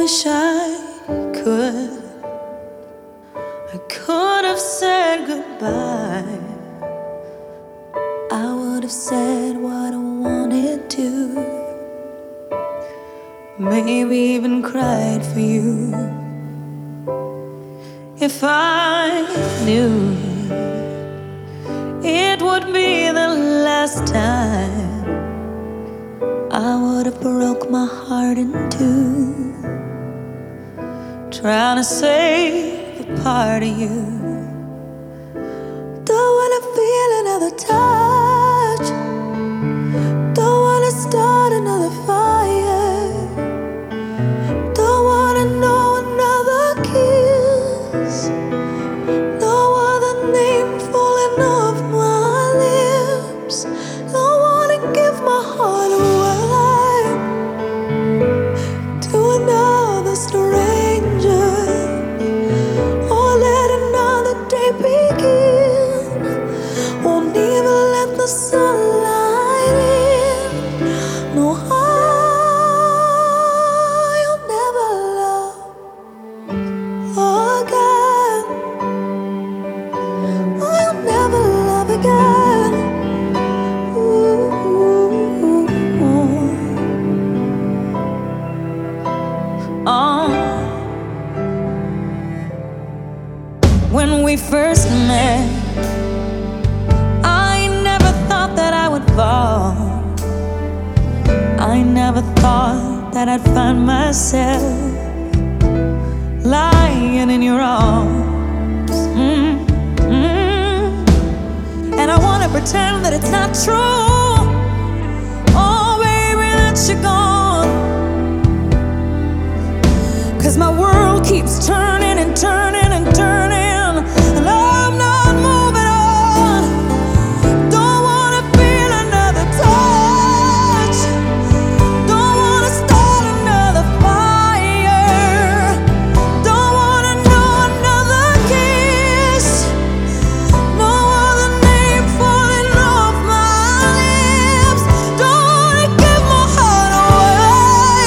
wish I could. I could have said goodbye. I would have said what I wanted to. Maybe even cried for you. If I knew it would be the last time, I would have broke my heart in two, trying to save a part of you. Don't wanna feel another touch, don't wanna start another fire, don't wanna know another kiss, no other name falling off my lips. Don't wanna give my heart away to another stranger, or let another day begin. Won't even let the sunlight in. No, I'll never love again. I'll never love again. When we first met, I never thought that I would fall. I never thought that I'd find myself lying in your arms. And I wanna pretend that it's not true. Oh, baby, that you're gone. 'Cause my world keeps turning and turning and turning, and I'm not moving on. Don't wanna feel another touch, don't wanna start another fire, don't wanna know another kiss, no other name falling off my lips. Don't wanna give my heart away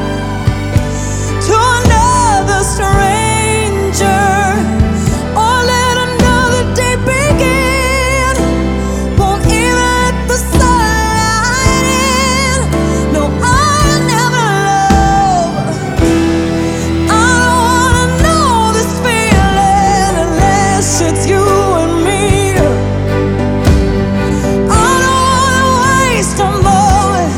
to another stranger, or let another day begin. Won't even let the sunlight in. No, I'll never love. I don't wanna know this feeling unless it's you and me. I don't wanna waste a moment.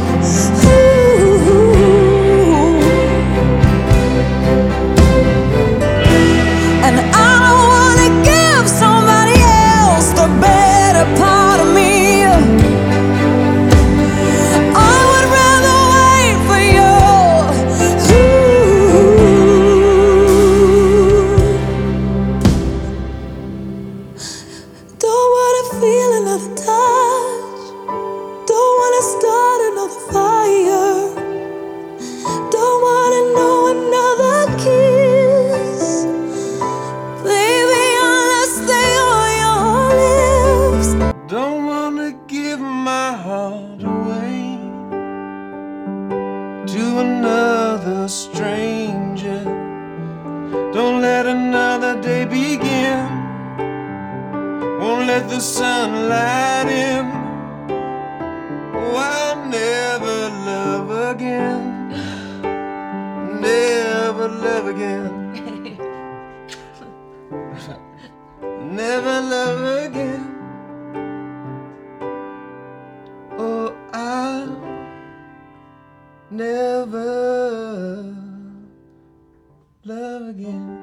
And I don't wanna give somebody else the better part of me. I would rather wait for you. Don't wanna feel another touch, don't wanna start another fire, don't wanna know another kiss, baby, unless they are your lips. Don't wanna give my heart away to another stranger. Don't let another day begin. Won't let the sunlight in. Oh, I'll never love again. Never love again. Never love again. Oh, I'll never love again.